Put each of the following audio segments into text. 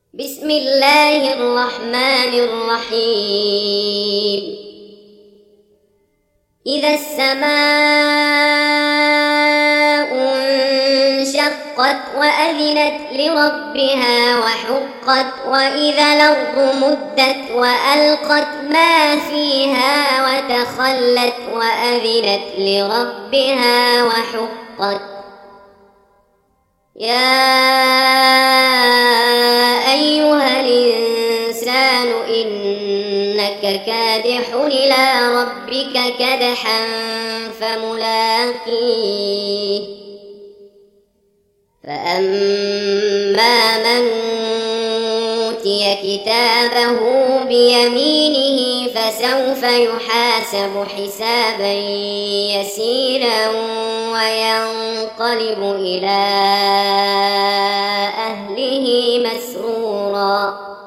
بسم الله الرحمن الرحيم. إذا السماء انشقت وأذنت لربها وحقت وإذا الأرض مدت وألقت ما فيها وتخلت وأذنت لربها وحقت. يا أيها الإنسان إنك كادح إلى ربك كدحا فملاقيه. فأما من أوتي كتابه بيمينه فسوف يحاسب حسابا يسيرا وينقلب إلى أهله مسرورا.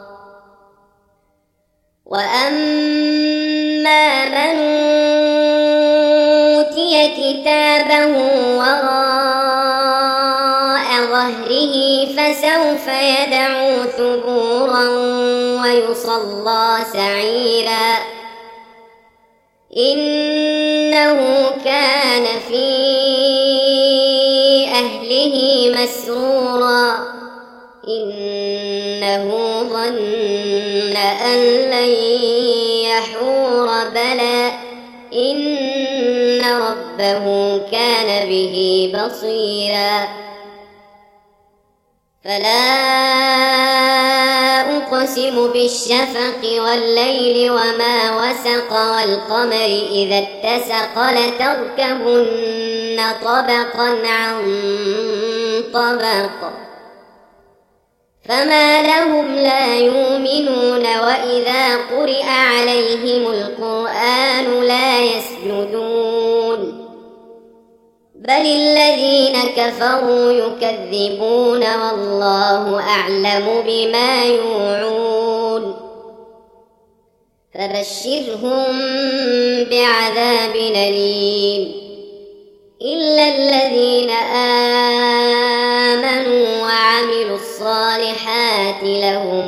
وأما من أوتي كتابه وراء ظهره فسوف يدعو ثبورا ويصلى سعيرا إنه كان في أهله مسرورا إنه ظن أن لن يحور بلى إن ربه كان به بصيرا. فلا أقسم بالشفق والليل وما وسق والقمر إذا اتسق لتركبن طبقا عن طبق فما لهم لا يؤمنون وإذا قرئ عليهم القرآن لا يسجدون بل الذين كفروا يكذبون والله أعلم بما يوعون. فبشرهم بعذاب أليم إلا الذين آمنوا وعملوا الصالحات لهم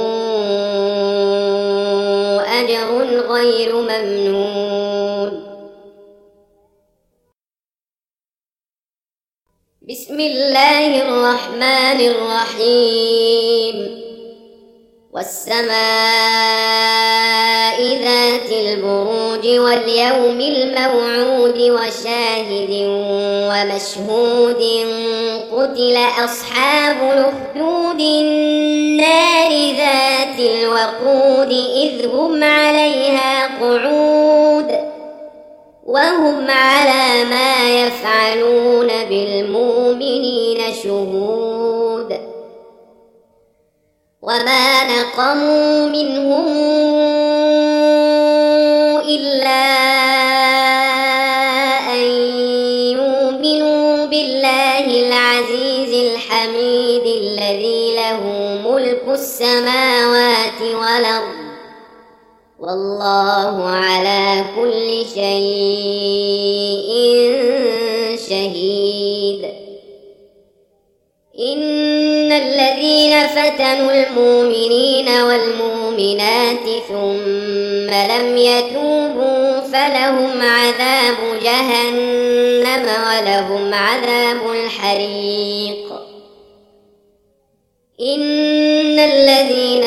أجر غير ممنون. بسم الله الرحمن الرحيم. والسماء ذات البروج واليوم الموعود وشاهد ومشهود قتل أصحاب الأخدود النار ذات الوقود إذ هم عليها قعود وهم على ما يفعلون بالمؤمنين شهود. وما نقموا منهم إلا أن يؤمنوا بالله العزيز الحميد الذي له ملك السماوات والأرض والله على كل شيء شهيد. إن الذين فتنوا المؤمنين والمؤمنات ثم لم يتوبوا فلهم عذاب جهنم ولهم عذاب الحريق. إن الذين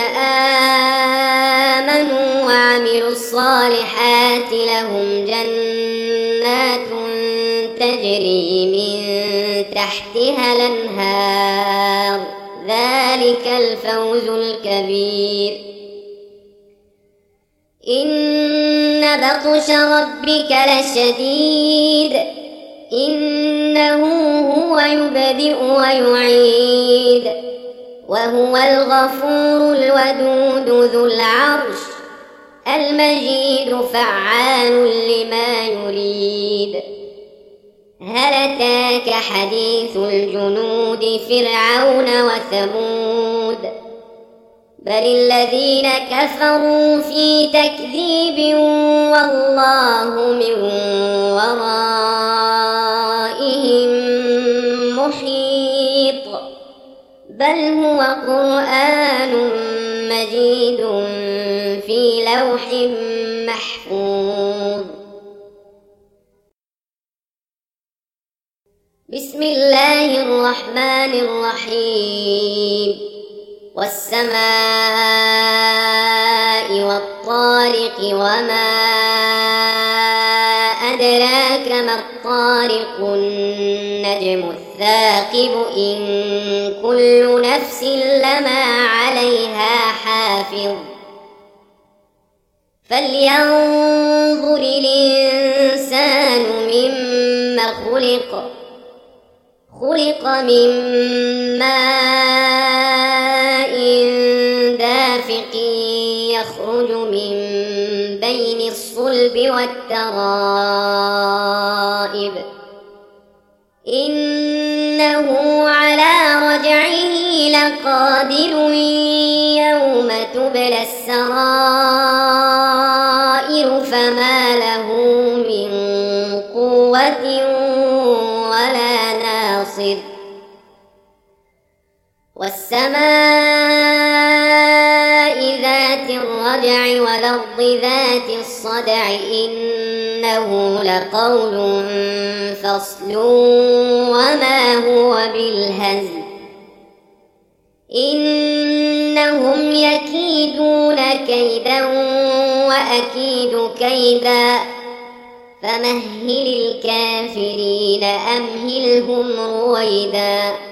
آمنوا وعملوا الصالحات لهم جنات تجري من تحتها الأنهار ذلك الفوز الكبير. إن بطش ربك لشديد إنه هو يبدئ ويعيد وهو الغفور الودود ذو العرش المجيد فعال لما يريد. هل أتاك حديث الجنود فرعون وثمود بل الذين كفروا في تكذيب والله من ورائهم محيط بل هو قرآن مجيد في لوح محفوظ. بسم الله الرحمن الرحيم. والسماء والطارق وما أدراك ما الطارق النجم الثاقب إن كل نفس لما عليها حافظ فلينظر الإنسان مما خلق من ماء دافق يخرج من بين الصلب والترائب إنه على رجعه لقادر يوم تبلى السرائر فما له من قوة ولا ناصر. والسماء ذات الرجع والأرض ذات الصدع إنه لقول فصل وما هو بالهزل إنهم يكيدون كيدا وأكيد كيدا فمهل الكافرين أمهلهم رويدا.